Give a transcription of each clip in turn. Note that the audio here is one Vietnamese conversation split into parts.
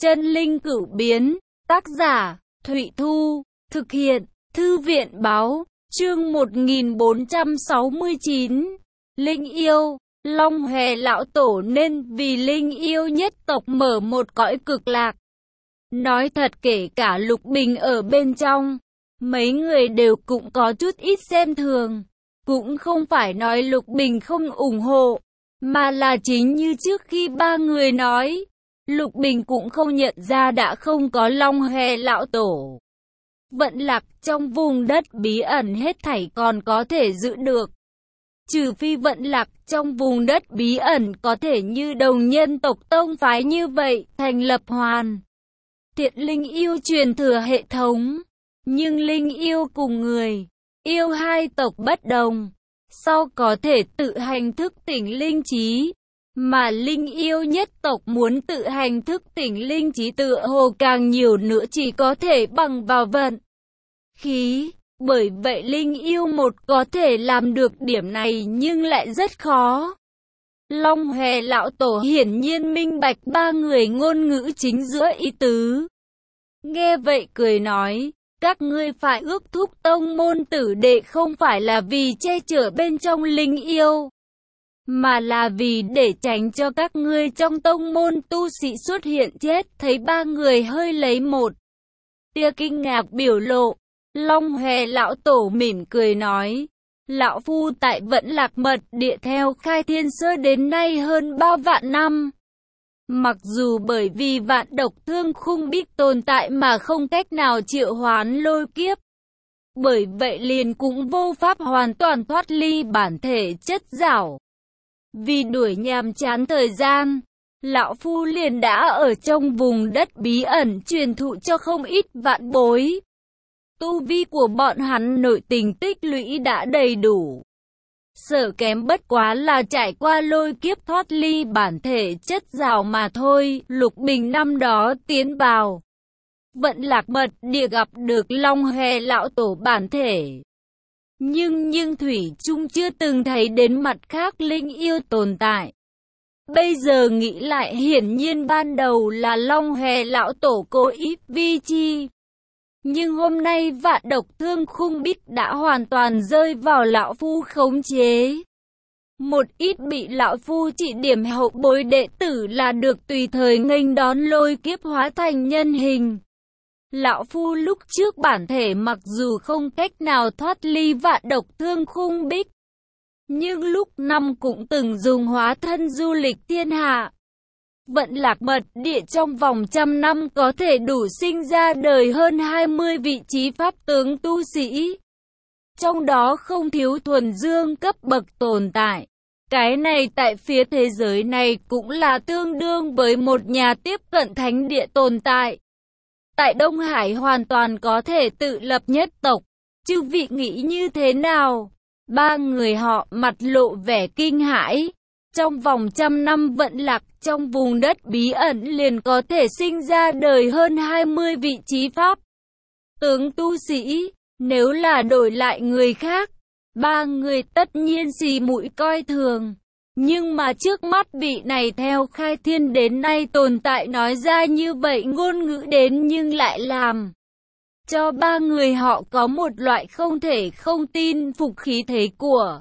Chân linh cửu biến, tác giả, Thụy Thu, thực hiện, Thư viện báo, chương 1469, Linh yêu, Long Hòe lão tổ nên vì linh yêu nhất tộc mở một cõi cực lạc. Nói thật kể cả Lục Bình ở bên trong, mấy người đều cũng có chút ít xem thường. Cũng không phải nói Lục Bình không ủng hộ, mà là chính như trước khi ba người nói, Lục Bình cũng không nhận ra đã không có Long Hòe lão tổ. Vận lạc trong vùng đất bí ẩn hết thảy còn có thể giữ được. Trừ phi vận lạc trong vùng đất bí ẩn có thể như đồng nhân tộc tông phái như vậy, thành lập hoàn thiện linh yêu truyền thừa hệ thống. Nhưng linh yêu cùng người yêu hai tộc bất đồng, sau có thể tự hành thức tỉnh linh trí, mà linh yêu nhất tộc muốn tự hành thức tỉnh linh trí tựa hồ càng nhiều nữa chỉ có thể bằng vào vận khí. Bởi vậy linh yêu một có thể làm được điểm này nhưng lại rất khó. Long Hòe lão tổ hiển nhiên minh bạch ba người ngôn ngữ chính giữa ý tứ. Nghe vậy cười nói, các ngươi phải ước thúc tông môn tử đệ không phải là vì che chở bên trong linh yêu, mà là vì để tránh cho các ngươi trong tông môn tu sĩ xuất hiện chết. Thấy ba người hơi lấy một tia kinh ngạc biểu lộ, Long Hòe lão tổ mỉm cười nói, lão phu tại Vẫn Lạc Mật Địa theo khai thiên sơ đến nay hơn 3 vạn năm. Mặc dù bởi vì vạn độc thương khung bích tồn tại mà không cách nào triệu hoán lôi kiếp, bởi vậy liền cũng vô pháp hoàn toàn thoát ly bản thể chất giảo. Vì đuổi nhàm chán thời gian, lão phu liền đã ở trong vùng đất bí ẩn truyền thụ cho không ít vạn bối. Tu vi của bọn hắn nội tình tích lũy đã đầy đủ. Sở kém bất quá là trải qua lôi kiếp thoát ly bản thể chất giảo mà thôi. Lục Bình năm đó tiến vào Vận Lạc Mật Địa gặp được Long Hòe lão tổ bản thể, nhưng thủy chung chưa từng thấy đến mặt khác linh yêu tồn tại. Bây giờ nghĩ lại hiển nhiên ban đầu là Long Hòe lão tổ cố ý vi chi. Nhưng hôm nay vạn độc thương khung bích đã hoàn toàn rơi vào lão phu khống chế. Một ít bị lão phu chỉ điểm hậu bối đệ tử là được tùy thời nghênh đón lôi kiếp hóa thành nhân hình. Lão phu lúc trước bản thể mặc dù không cách nào thoát ly vạn độc thương khung bích, nhưng lúc năm cũng từng dùng hóa thân du lịch thiên hạ. Vận Lạc Mật Địa trong vòng 100 năm có thể đủ sinh ra đời hơn 20 vị trí pháp tướng tu sĩ. Trong đó không thiếu thuần dương cấp bậc tồn tại. Cái này tại phía thế giới này cũng là tương đương với một nhà tiếp cận thánh địa tồn tại. Tại Đông Hải hoàn toàn có thể tự lập nhất tộc. Chư vị nghĩ như thế nào? Ba người họ mặt lộ vẻ kinh hãi. Trong vòng 100 năm vận lạc trong vùng đất bí ẩn liền có thể sinh ra đời hơn 20 vị trí pháp tướng tu sĩ. Nếu là đổi lại người khác, ba người tất nhiên xì mũi coi thường. Nhưng mà trước mắt vị này theo khai thiên đến nay tồn tại nói ra như vậy ngôn ngữ đến nhưng lại làm cho ba người họ có một loại không thể không tin phục khí thế của.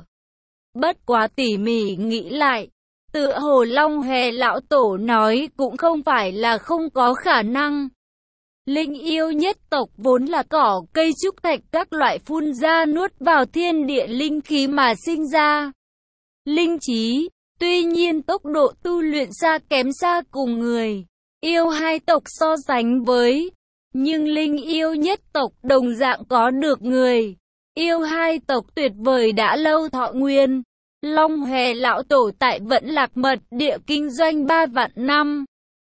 Bất quá tỉ mỉ nghĩ lại, tựa hồ Long Hòe lão tổ nói cũng không phải là không có khả năng. Linh yêu nhất tộc vốn là cỏ cây trúc thạch các loại phun ra nuốt vào thiên địa linh khí mà sinh ra. Linh trí, tuy nhiên tốc độ tu luyện xa kém xa cùng người yêu hai tộc so sánh với, nhưng linh yêu nhất tộc đồng dạng có được người yêu hai tộc tuyệt vời đã lâu thọ nguyên. Long Hòe lão tổ tại Vẫn Lạc Mật Địa kinh doanh 3 vạn năm,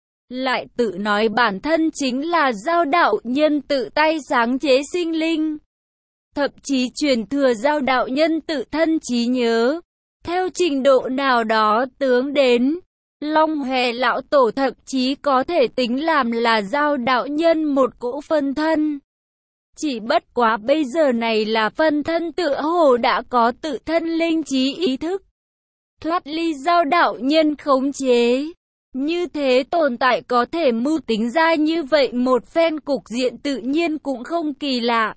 lại tự nói bản thân chính là giao đạo nhân tự tay sáng chế sinh linh, thậm chí truyền thừa giao đạo nhân tự thân trí nhớ. Theo trình độ nào đó tướng đến, Long Hòe lão tổ thậm chí có thể tính làm là giao đạo nhân một cỗ phân thân. Chỉ bất quá bây giờ này là phân thân tựa hồ đã có tự thân linh trí ý thức, thoát ly giao đạo nhân khống chế. Như thế tồn tại có thể mưu tính ra như vậy một phen cục diện tự nhiên cũng không kỳ lạ.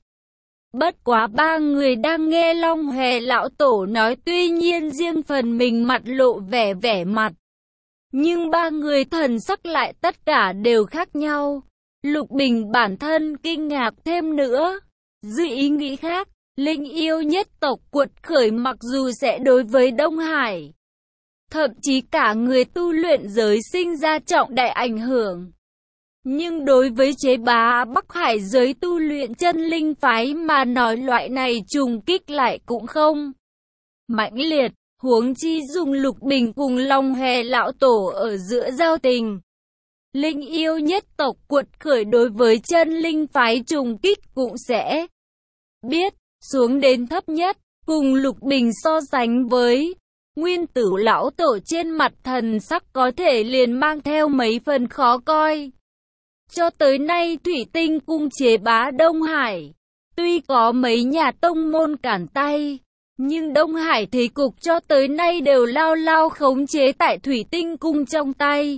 Bất quá ba người đang nghe Long Hòe lão tổ nói, tuy nhiên riêng phần mình mặt lộ vẻ mặt. Nhưng ba người thần sắc lại tất cả đều khác nhau. Lục Bình bản thân kinh ngạc thêm nữa. Dưới ý nghĩ khác, linh yêu nhất tộc cuột khởi mặc dù sẽ đối với Đông Hải, thậm chí cả người tu luyện giới sinh ra trọng đại ảnh hưởng. Nhưng đối với chế bá Bắc Hải giới tu luyện chân linh phái mà nói loại này trùng kích lại cũng không mãnh liệt, huống chi dùng Lục Bình cùng Long Hòe lão tổ ở giữa giao tình. Linh yêu nhất tộc cuột khởi đối với chân linh phái trùng kích cũng sẽ biết xuống đến thấp nhất, cùng Lục Bình so sánh với Nguyên Tử lão tổ trên mặt thần sắc có thể liền mang theo mấy phần khó coi. Cho tới nay Thủy Tinh cung chế bá Đông Hải, tuy có mấy nhà tông môn cản tay, nhưng Đông Hải thế cục cho tới nay đều lao lao khống chế tại Thủy Tinh cung trong tay.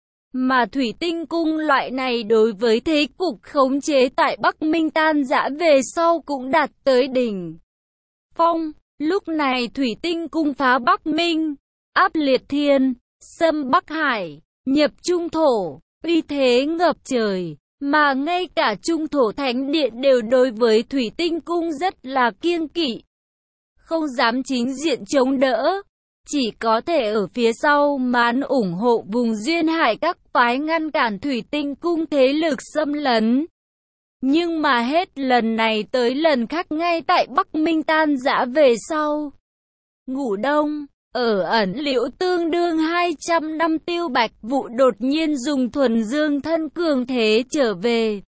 Mà Thủy Tinh cung loại này đối với thế cục khống chế tại Bắc Minh tan rã về sau cũng đạt tới đỉnh phong. Lúc này Thủy Tinh cung phá Bắc Minh, áp liệt thiên, xâm Bắc Hải, nhập Trung thổ, uy thế ngập trời, mà ngay cả Trung thổ thánh điện đều đối với Thủy Tinh cung rất là kiêng kỵ, không dám chính diện chống đỡ, chỉ có thể ở phía sau màn ủng hộ vùng duyên hải các phái ngăn cản Thủy Tinh cung thế lực xâm lấn. Nhưng mà hết lần này tới lần khác ngay tại Bắc Minh tan rã về sau, ngủ đông, ở ẩn liễu tương đương 200 năm Tiêu Bạch Vụ đột nhiên dùng thuần dương thân cường thế trở về.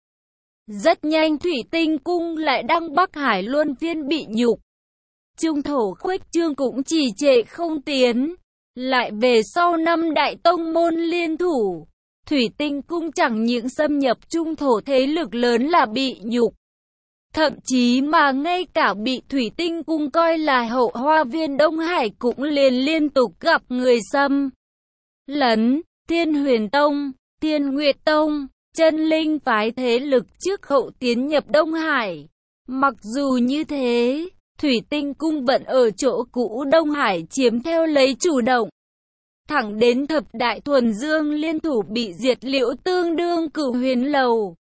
Rất nhanh Thủy Tinh cung lại đăng Bắc Hải luân phiên bị nhục. Trung thổ khuếch trương cũng trì trệ không tiến. Lại về sau năm đại tông môn liên thủ, Thủy Tinh cung chẳng những xâm nhập trung thổ thế lực lớn là bị nhục, thậm chí mà ngay cả bị Thủy Tinh cung coi là hậu hoa viên Đông Hải cũng liên tục gặp người xâm lấn. Thiên Huyền Tông, Thiên Nguyệt Tông, chân linh phái thế lực trước hậu tiến nhập Đông Hải. Mặc dù như thế, Thủy Tinh cung vẫn ở chỗ cũ Đông Hải chiếm theo lấy chủ động. Thẳng đến thập đại thuần dương liên thủ bị diệt liễu tương đương Cửu Huyền Lầu.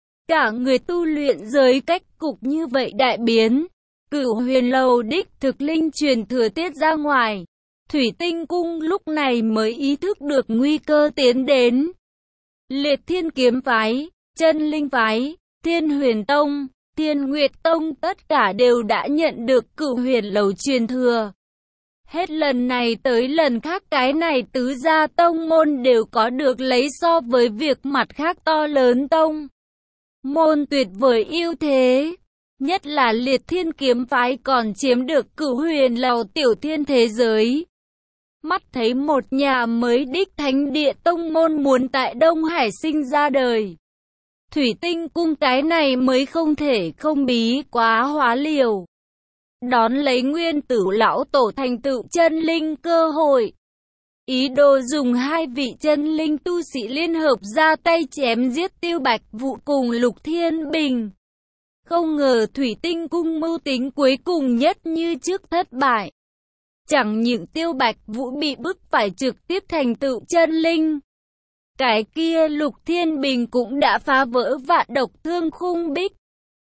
Cả người tu luyện giới cách cục như vậy đại biến. Cửu Huyền Lầu đích thực linh truyền thừa tiết ra ngoài. Thủy Tinh cung lúc này mới ý thức được nguy cơ tiến đến. Liệt Thiên kiếm phái, chân linh phái, Thiên Huyền Tông, Thiên Nguyệt Tông tất cả đều đã nhận được Cửu Huyền Lầu truyền thừa. Hết lần này tới lần khác cái này tứ gia tông môn đều có được lấy so với việc mặt khác to lớn tông môn tuyệt vời ưu thế. Nhất là Liệt Thiên kiếm phái còn chiếm được Cửu Huyền Lầu tiểu thiên thế giới. Mắt thấy một nhà mới đích thánh địa tông môn muốn tại Đông Hải sinh ra đời. Thủy Tinh cung cái này mới không thể không bí quá hóa liều. Đón lấy Nguyên Tử lão tổ thành tựu chân linh cơ hội. Ý đồ dùng hai vị chân linh tu sĩ liên hợp ra tay chém giết Tiêu Bạch Vụ cùng Lục Thiên Bình. Không ngờ Thủy Tinh cung mưu tính cuối cùng nhất như trước thất bại. Chẳng những Tiêu Bạch Vũ bị bức phải trực tiếp thành tựu chân linh. Cái kia Lục Thiên Bình cũng đã phá vỡ vạn độc thương khung bích.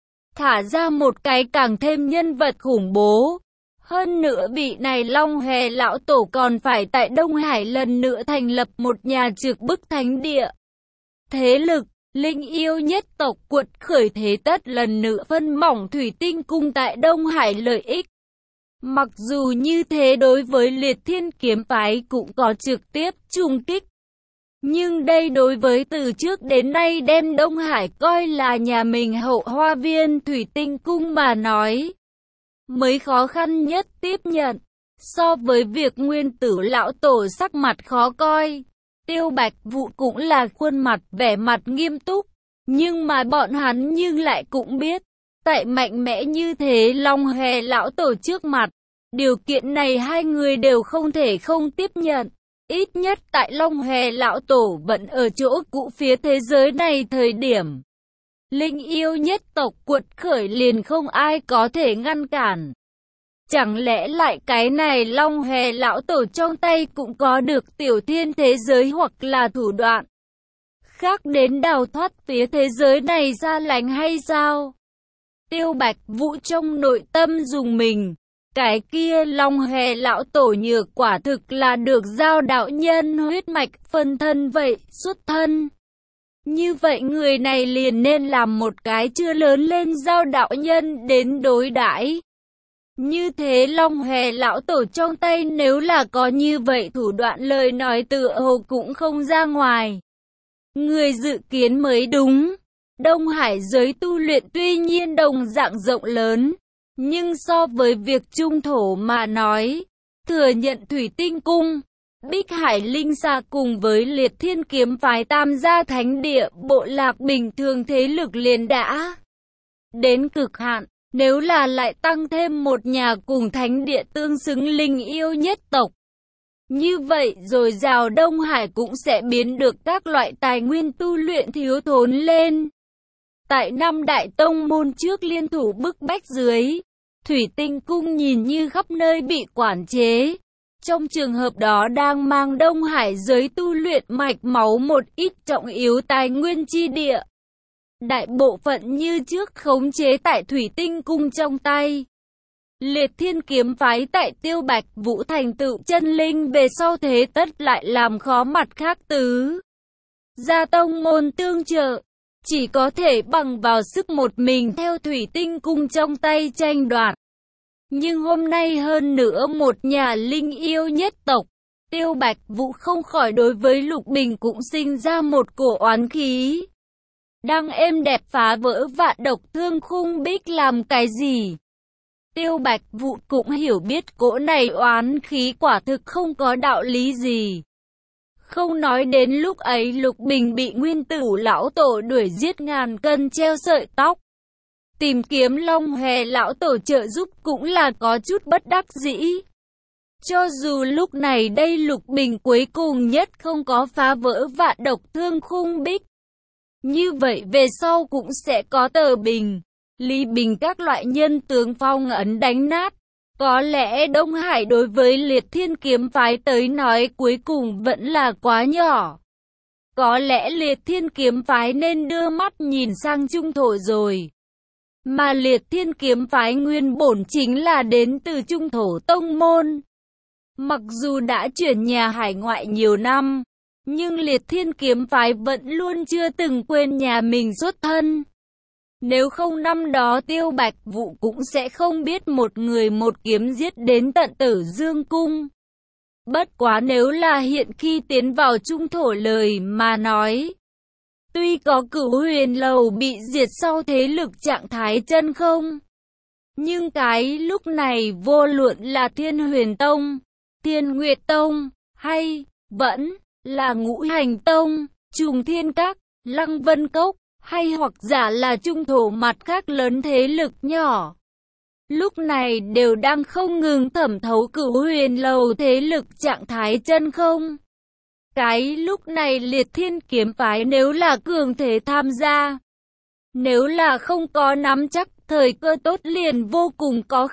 Thả ra một cái càng thêm nhân vật khủng bố. Hơn nữa vị này Long Hòe lão tổ còn phải tại Đông Hải lần nữa thành lập một nhà trực bức thánh địa. Thế lực, linh yêu nhất tộc cuột khởi thế tất lần nữa phân mỏng Thủy Tinh cung tại Đông Hải lợi ích. Mặc dù như thế đối với Liệt Thiên kiếm phái cũng có trực tiếp trùng kích. Nhưng đây đối với từ trước đến nay đem Đông Hải coi là nhà mình hậu hoa viên Thủy Tinh cung mà nói, mới khó khăn nhất tiếp nhận. So với việc Nguyên Tử lão tổ sắc mặt khó coi, Tiêu Bạch Vụ cũng là khuôn mặt vẻ mặt nghiêm túc. Nhưng mà bọn hắn nhưng lại cũng biết, tại mạnh mẽ như thế Long Hòe lão tổ trước mặt, điều kiện này hai người đều không thể không tiếp nhận. Ít nhất tại Long Hòe Lão Tổ vẫn ở chỗ cũ phía thế giới này thời điểm linh yêu nhất tộc cuột khởi liền không ai có thể ngăn cản. Chẳng lẽ lại cái này Long Hòe Lão Tổ trong tay cũng có được tiểu thiên thế giới hoặc là thủ đoạn khác đến đào thoát phía thế giới này ra lánh hay sao? Tiêu Bạch Vũ trong nội tâm dùng mình. Cái kia Long Hòe Lão Tổ nhược quả thực là được giao đạo nhân huyết mạch phân thân vậy, xuất thân. Như vậy người này liền nên làm một cái chưa lớn lên giao đạo nhân đến đối đãi. Như thế Long Hòe Lão Tổ trong tay nếu là có như vậy thủ đoạn lời nói tựa hồ cũng không ra ngoài người dự kiến mới đúng. Đông Hải giới tu luyện tuy nhiên đồng dạng rộng lớn, nhưng so với việc trung thổ mà nói, thừa nhận Thủy Tinh Cung, Bích Hải Linh Xà cùng với Liệt Thiên Kiếm phái tam gia thánh địa bộ lạc bình thường thế lực liền đã đến cực hạn. Nếu là lại tăng thêm một nhà cùng thánh địa tương xứng linh yêu nhất tộc, như vậy rồi rào Đông Hải cũng sẽ biến được các loại tài nguyên tu luyện thiếu thốn lên. Tại năm đại tông môn trước liên thủ bức bách dưới, Thủy Tinh Cung nhìn như khắp nơi bị quản chế. Trong trường hợp đó đang mang Đông Hải giới tu luyện mạch máu một ít trọng yếu tài nguyên chi địa. Đại bộ phận như trước khống chế tại Thủy Tinh Cung trong tay. Liệt Thiên Kiếm phái tại Tiêu Bạch Vũ thành tựu chân linh về sau thế tất lại làm khó mặt khác tứ gia tông môn tương trợ. Chỉ có thể bằng vào sức một mình theo Thủy Tinh Cung trong tay tranh đoạt. Nhưng hôm nay hơn nữa một nhà linh yêu nhất tộc, Tiêu Bạch Vũ không khỏi đối với Lục Bình cũng sinh ra một cổ oán khí. Đang êm đẹp phá vỡ vạn độc thương khung bích làm cái gì? Tiêu Bạch Vũ cũng hiểu biết cỗ này oán khí quả thực không có đạo lý gì. Không nói đến lúc ấy Lục Bình bị Nguyên Tử Lão Tổ đuổi giết ngàn cân treo sợi tóc. Tìm kiếm Long Hòe Lão Tổ trợ giúp cũng là có chút bất đắc dĩ. Cho dù lúc này đây Lục Bình cuối cùng nhất không có phá vỡ vạn độc thương khung bích. Như vậy về sau cũng sẽ có Tờ Bình, Lý Bình các loại nhân tướng phong ấn đánh nát. Có lẽ Đông Hải đối với Liệt Thiên Kiếm phái tới nói cuối cùng vẫn là quá nhỏ. Có lẽ Liệt Thiên Kiếm phái nên đưa mắt nhìn sang Trung Thổ rồi. Mà Liệt Thiên Kiếm phái nguyên bổn chính là đến từ Trung Thổ tông môn. Mặc dù đã chuyển nhà hải ngoại nhiều năm, nhưng Liệt Thiên Kiếm phái vẫn luôn chưa từng quên nhà mình xuất thân. Nếu không năm đó Tiêu Bạch Vũ cũng sẽ không biết một người một kiếm giết đến tận Tử Dương Cung. Bất quá nếu là hiện khi tiến vào Trung Thổ lời mà nói. Tuy có Cửu Huyền Lầu bị diệt sau thế lực trạng thái chân không. Nhưng cái lúc này vô luận là Thiên Huyền Tông, Thiên Nguyệt Tông, hay vẫn là Ngũ Hành Tông, Trùng Thiên Các, Lăng Vân Cốc, hay hoặc giả là Trung Thổ mặt khác lớn thế lực nhỏ. Lúc này đều đang không ngừng thẩm thấu Cửu Huyền Lầu thế lực trạng thái chân không. Cái lúc này Liệt Thiên Kiếm phái nếu là cường thể tham gia, nếu là không có nắm chắc thời cơ tốt liền vô cùng có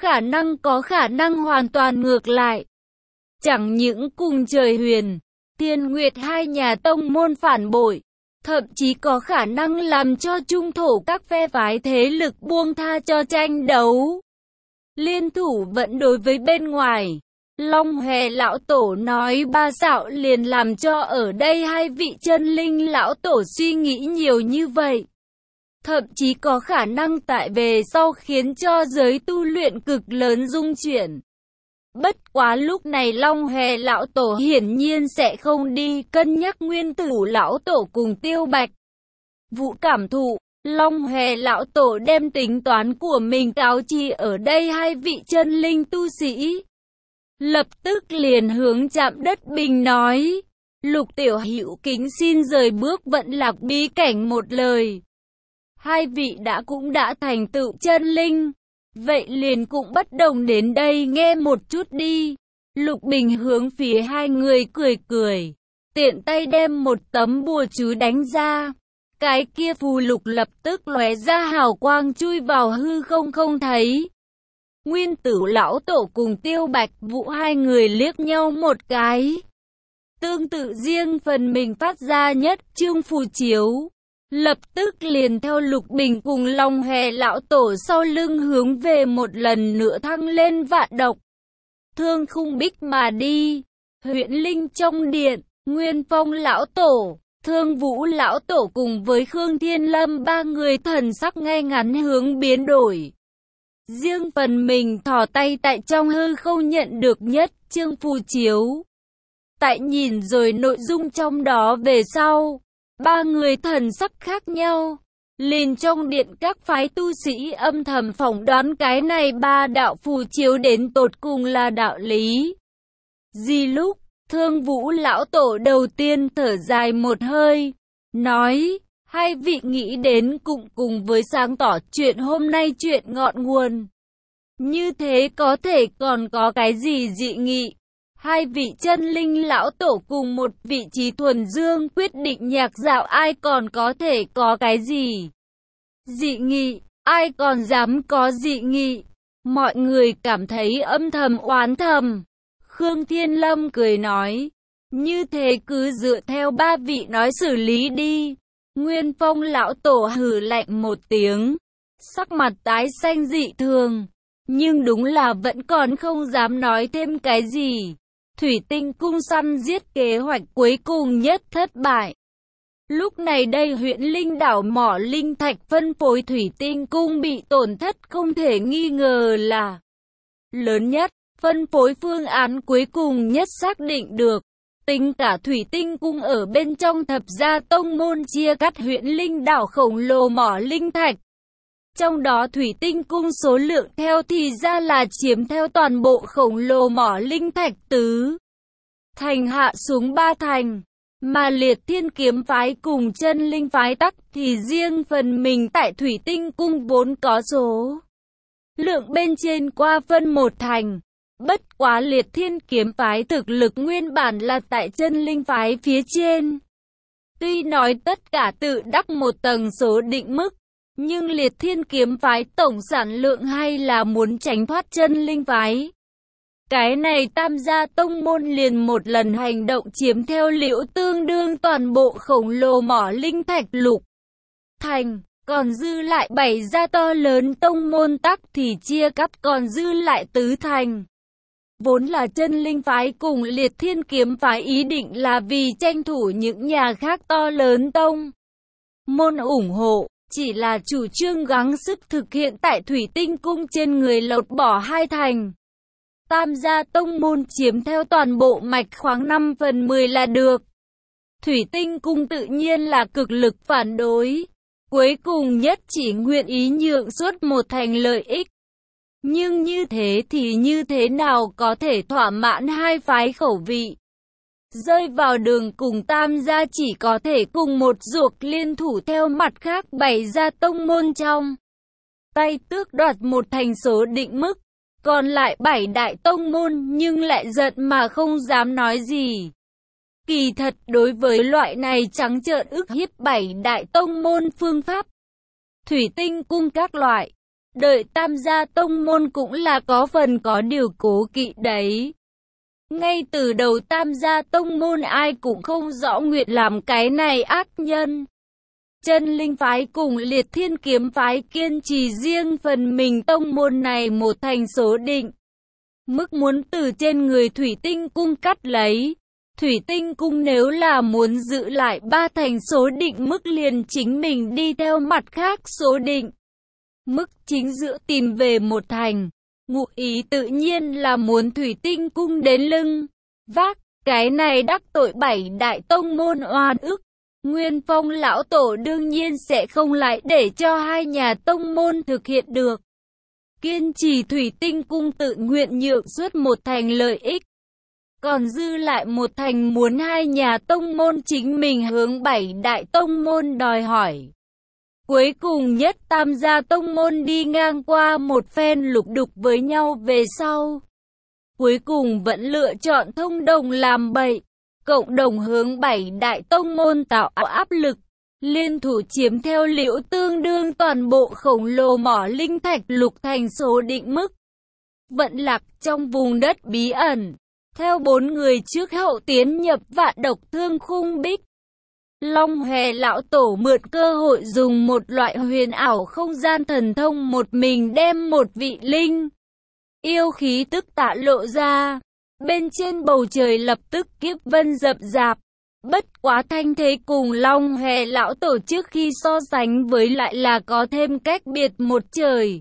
khả năng hoàn toàn ngược lại. Chẳng những cùng Trời Huyền, Thiên Nguyệt hai nhà tông môn phản bội, thậm chí có khả năng làm cho Trung Thổ các phe phái thế lực buông tha cho tranh đấu. Liên thủ vẫn đối với bên ngoài. Long Hòe Lão Tổ nói ba xạo liền làm cho ở đây hai vị chân linh Lão Tổ suy nghĩ nhiều như vậy. Thậm chí có khả năng tại về sau khiến cho giới tu luyện cực lớn rung chuyển. Bất quá lúc này Long Hòe Lão Tổ hiển nhiên sẽ không đi cân nhắc Nguyên Tử Lão Tổ cùng Tiêu Bạch Vũ cảm thụ. Long Hòe Lão Tổ đem tính toán của mình cáo chi ở đây hai vị chân linh tu sĩ. Lập tức liền hướng Trạm Đất Bình nói, Lục tiểu hữu kính xin rời bước Vận Lạc bí cảnh một lời. Hai vị cũng đã thành tựu chân linh, vậy liền cũng bất đồng đến đây nghe một chút đi. Lục Bình hướng phía hai người cười cười, tiện tay đem một tấm bùa chú đánh ra. Cái kia phù lục lập tức lóe ra hào quang chui vào hư không không thấy. Nguyên Tử lão tổ cùng Tiêu Bạch Vũ hai người liếc nhau một cái. Tương tự riêng phần mình phát ra nhất chương phù chiếu. Lập tức liền theo Lục Bình cùng Long Hề lão tổ sau lưng hướng về một lần nữa thăng lên vạn độc. Thương khung bích mà đi. Huyễn Linh trong điện, Nguyên Phong lão tổ, Thương Vũ lão tổ cùng với Khương Thiên Lâm ba người thần sắc ngay ngắn hướng biến đổi. Riêng phần mình thò tay tại trong hư không nhận được nhất chương phù chiếu. Tại nhìn rồi nội dung trong đó về sau, ba người thần sắc khác nhau. Liền trong điện các phái tu sĩ âm thầm phỏng đoán cái này ba đạo phù chiếu đến tột cùng là đạo lý gì. Lúc Thương Vũ lão tổ đầu tiên thở dài một hơi, nói, hai vị nghĩ đến cùng với sáng tỏ chuyện hôm nay chuyện ngọn nguồn. Như thế có thể còn có cái gì dị nghị? Hai vị chân linh lão tổ cùng một vị trí thuần dương quyết định nhạc dạo ai còn có thể có cái gì dị nghị, ai còn dám có dị nghị. Mọi người cảm thấy âm thầm oán thầm. Khương Thiên Lâm cười nói, như thế cứ dựa theo ba vị nói xử lý đi. Nguyên Phong lão tổ hừ lạnh một tiếng, sắc mặt tái xanh dị thường, nhưng đúng là vẫn còn không dám nói thêm cái gì. Thủy Tinh cung săn giết kế hoạch cuối cùng nhất thất bại. Lúc này đây Huyễn Linh đảo mỏ linh thạch phân phối Thủy Tinh cung bị tổn thất không thể nghi ngờ là lớn nhất. Phân phối phương án cuối cùng nhất xác định được. Tính cả Thủy Tinh cung ở bên trong thập gia tông môn chia cắt Huyễn Linh đảo khổng lồ mỏ linh thạch. Trong đó Thủy Tinh cung số lượng theo thì ra là chiếm theo toàn bộ khổng lồ mỏ linh thạch tứ thành hạ xuống 3 thành. Mà Liệt Thiên kiếm phái cùng Chân Linh phái tắc thì riêng phần mình tại Thủy Tinh cung vốn có số lượng bên trên qua phân 1 thành. Bất quá Liệt Thiên kiếm phái thực lực nguyên bản là tại Chân Linh phái phía trên. Tuy nói tất cả tự đắc một tầng số định mức, nhưng Liệt Thiên kiếm phái tổng sản lượng hay là muốn tránh thoát Chân Linh phái. Cái này Tam gia tông môn liền một lần hành động chiếm theo liễu tương đương toàn bộ khổng lồ mỏ linh thạch lục thành, còn dư lại 7 gia to lớn tông môn tắc thì chia cắt còn dư lại tứ thành. Vốn là Chân Linh phái cùng Liệt Thiên kiếm phái ý định là vì tranh thủ những nhà khác to lớn tông môn ủng hộ, chỉ là chủ trương gắng sức thực hiện tại Thủy Tinh cung trên người lột bỏ 2 thành. Tam gia tông môn chiếm theo toàn bộ mạch khoáng 5/10 là được. Thủy Tinh cung tự nhiên là cực lực phản đối. Cuối cùng nhất chỉ nguyện ý nhượng suốt 1 thành lợi ích. Nhưng như thế thì như thế nào có thể thỏa mãn hai phái khẩu vị? Rơi vào đường cùng Tam gia chỉ có thể cùng một ruột liên thủ theo mặt khác 7 gia tông môn trong tay tước đoạt 1 thành số định mức. Còn lại 7 đại tông môn nhưng lại giận mà không dám nói gì. Kỳ thật đối với loại này trắng trợn ức hiếp 7 đại tông môn phương pháp Thủy Tinh cung các loại, đợi Tam gia tông môn cũng là có phần có điều cố kỵ đấy. Ngay từ đầu Tam gia tông môn ai cũng không rõ nguyện làm cái này ác nhân. Chân Linh phái cùng Liệt Thiên kiếm phái kiên trì riêng phần mình tông môn này 1 thành số định mức muốn từ trên người Thủy Tinh cung cắt lấy. Thủy Tinh cung nếu là muốn giữ lại 3 thành số định mức liền chính mình đi theo mặt khác số định mức chính giữa tìm về 1 thành. Ngụ ý tự nhiên là muốn Thủy Tinh cung đến lưng vác, cái này đắc tội 7 đại tông môn oan ức. Nguyên Phong lão tổ đương nhiên sẽ không lại để cho hai nhà tông môn thực hiện được. Kiên trì Thủy Tinh cung tự nguyện nhượng suốt 1 thành lợi ích. Còn dư lại 1 thành muốn hai nhà tông môn chính mình hướng 7 đại tông môn đòi hỏi. Cuối cùng nhất Tam gia tông môn đi ngang qua một phen lục đục với nhau về sau. cuối cùng vẫn lựa chọn thông đồng làm bậy, cộng đồng hướng 7 đại tông môn tạo áp lực, liên thủ chiếm theo Liễu tương đương toàn bộ khổng lồ mỏ linh thạch lục thành số định mức. Vận Lạc trong vùng đất bí ẩn, theo 4 người trước hậu tiến nhập Vạn Độc Thương Khung Bích. Long Hòe lão tổ mượn cơ hội dùng một loại huyền ảo không gian thần thông một mình đem một vị linh yêu khí tức tạ lộ ra. Bên trên bầu trời lập tức kiếp vân rậm rạp. Bất quá thanh thế cùng Long Hòe lão tổ trước khi so sánh với lại là có thêm cách biệt một trời.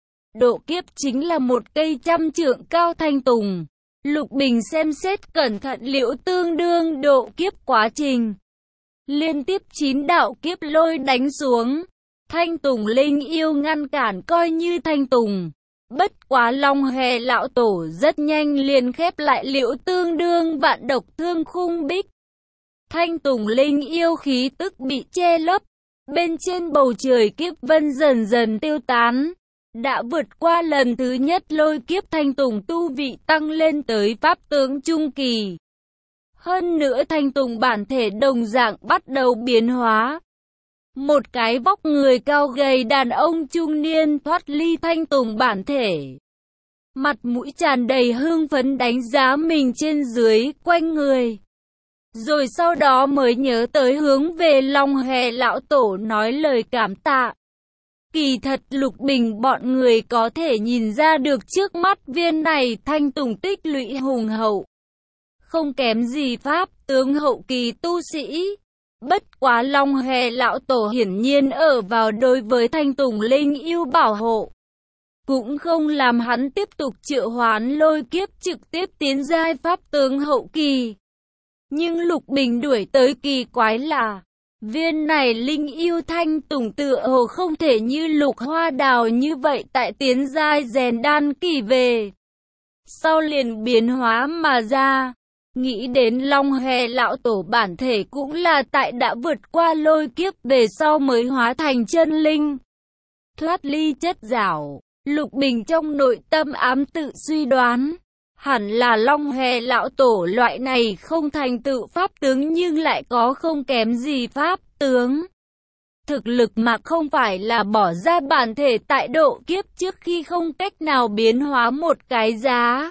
Độ kiếp chính là một cây 100 trượng cao thanh tùng. Lục Bình xem xét cẩn thận Liễu tương đương độ kiếp quá trình. Liên tiếp 9 đạo kiếp lôi đánh xuống. Thanh tùng linh yêu ngăn cản coi như thanh tùng. Bất quá Long Hòe lão tổ rất nhanh liền khép lại Liễu tương đương Vạn Độc Thương Khung Bích. Thanh tùng linh yêu khí tức bị che lấp. Bên trên bầu trời kiếp vân dần dần tiêu tán. Đã vượt qua lần thứ nhất lôi kiếp thanh tùng tu vị tăng lên tới pháp tướng trung kỳ. Hơn nữa thanh tùng bản thể đồng dạng bắt đầu biến hóa. Một cái vóc người cao gầy đàn ông trung niên thoát ly thanh tùng bản thể. Mặt mũi tràn đầy hưng phấn đánh giá mình trên dưới quanh người. Rồi sau đó mới nhớ tới hướng về Long Hòe lão tổ nói lời cảm tạ. Kỳ thật Lục Bình bọn người có thể nhìn ra được trước mắt viên này thanh tùng tích lũy hùng hậu. Không kém gì pháp tướng hậu kỳ tu sĩ. Bất quá Long Hòe lão tổ hiển nhiên ở vào đối với thanh tùng linh yêu bảo hộ. Cũng không làm hắn tiếp tục triệu hoán lôi kiếp trực tiếp tiến giai pháp tướng hậu kỳ. Nhưng Lục Bình đuổi tới kỳ quái là viên này linh yêu thanh tùng tựa hồ không thể như Lục Hoa Đào như vậy tại tiến giai rèn đan kỳ về. Sau liền biến hóa mà ra. Nghĩ đến Long Hòe lão tổ bản thể cũng là tại đã vượt qua lôi kiếp về sau mới hóa thành chân linh. Thoát ly chất giảo, Lục Bình trong nội tâm ám tự suy đoán. Hẳn là Long Hòe lão tổ loại này không thành tựu pháp tướng nhưng lại có không kém gì pháp tướng. Thực lực mà không phải là bỏ ra bản thể tại độ kiếp trước khi không cách nào biến hóa một cái giá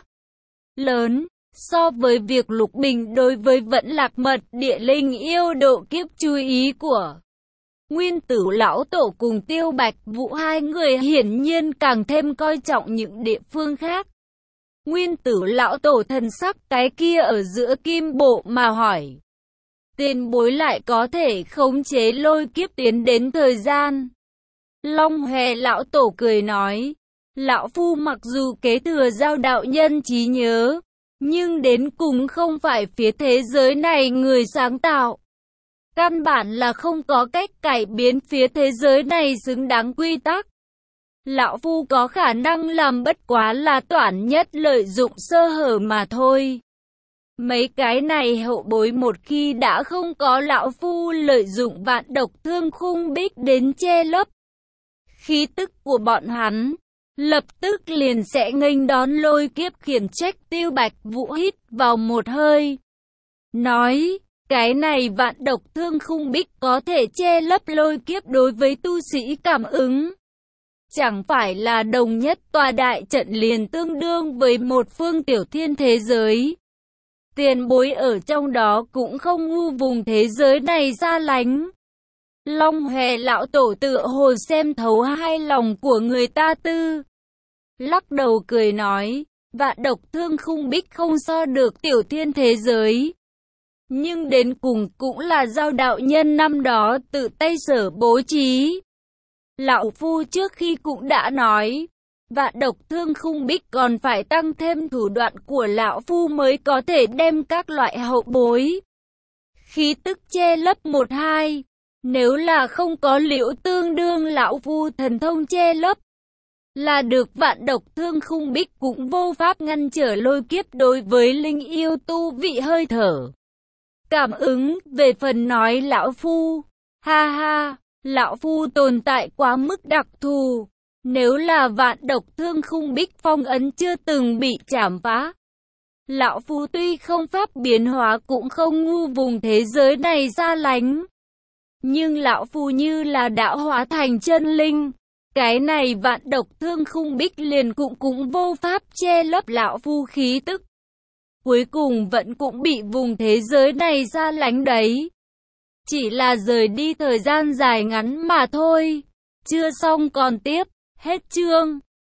lớn. So với việc Lục Bình đối với Vẫn Lạc mật địa linh yêu độ kiếp chú ý của Nguyên Tử lão tổ cùng Tiêu Bạch Vũ hai người hiển nhiên càng thêm coi trọng những địa phương khác. Nguyên Tử lão tổ thần sắc cái kia ở giữa kim bộ mà hỏi. Tiền bối lại có thể khống chế lôi kiếp tiến đến thời gian. Long Hòe lão tổ cười nói. Lão phu mặc dù kế thừa giao đạo nhân trí nhớ. Nhưng đến cùng không phải phía thế giới này người sáng tạo. Căn bản là không có cách cải biến phía thế giới này xứng đáng quy tắc. Lão phu có khả năng làm bất quá là toản nhất lợi dụng sơ hở mà thôi. Mấy cái này hậu bối một khi đã không có lão phu lợi dụng Vạn Độc Thương Khung Bích đến che lấp khí tức của bọn hắn, lập tức liền sẽ nghênh đón lôi kiếp khiển trách. Tiêu Bạch Vũ hít vào một hơi. Nói, cái này Vạn Độc Thương Khung Bích có thể che lấp lôi kiếp đối với tu sĩ cảm ứng. Chẳng phải là đồng nhất tòa đại trận liền tương đương với một phương tiểu thiên thế giới. Tiền bối ở trong đó cũng không ngu vùng thế giới này xa lánh. Long Hòe lão tổ tựa hồ xem thấu hai lòng của người ta tư. Lắc đầu cười nói, Vạn Độc Thương Khung Bích không so được tiểu thiên thế giới. Nhưng đến cùng cũng là giao đạo nhân năm đó tự tay sở bố trí. Lão phu trước khi cũng đã nói, Vạn Độc Thương Khung Bích còn phải tăng thêm thủ đoạn của lão phu mới có thể đem các loại hậu bối khí tức che lấp một hai. Nếu là không có Liễu tương đương lão phu thần thông che lấp, là được Vạn Độc Thương Khung Bích cũng vô pháp ngăn trở lôi kiếp đối với linh yêu tu vị hơi thở cảm ứng. Về phần nói lão phu, ha ha, lão phu tồn tại quá mức đặc thù. Nếu là Vạn Độc Thương Khung Bích phong ấn chưa từng bị chảm phá, Lão Phu tuy không pháp biến hóa cũng không ngu vùng thế giới này ra lánh. Nhưng Lão Phu như là đã hóa thành chân linh. Cái này vạn độc thương khung bích liền cũng vô pháp che lấp Lão Phu khí tức. Cuối cùng vẫn cũng bị vùng thế giới này ra lánh đấy. Chỉ là rời đi thời gian dài ngắn mà thôi. Chưa xong còn tiếp. Hết chương.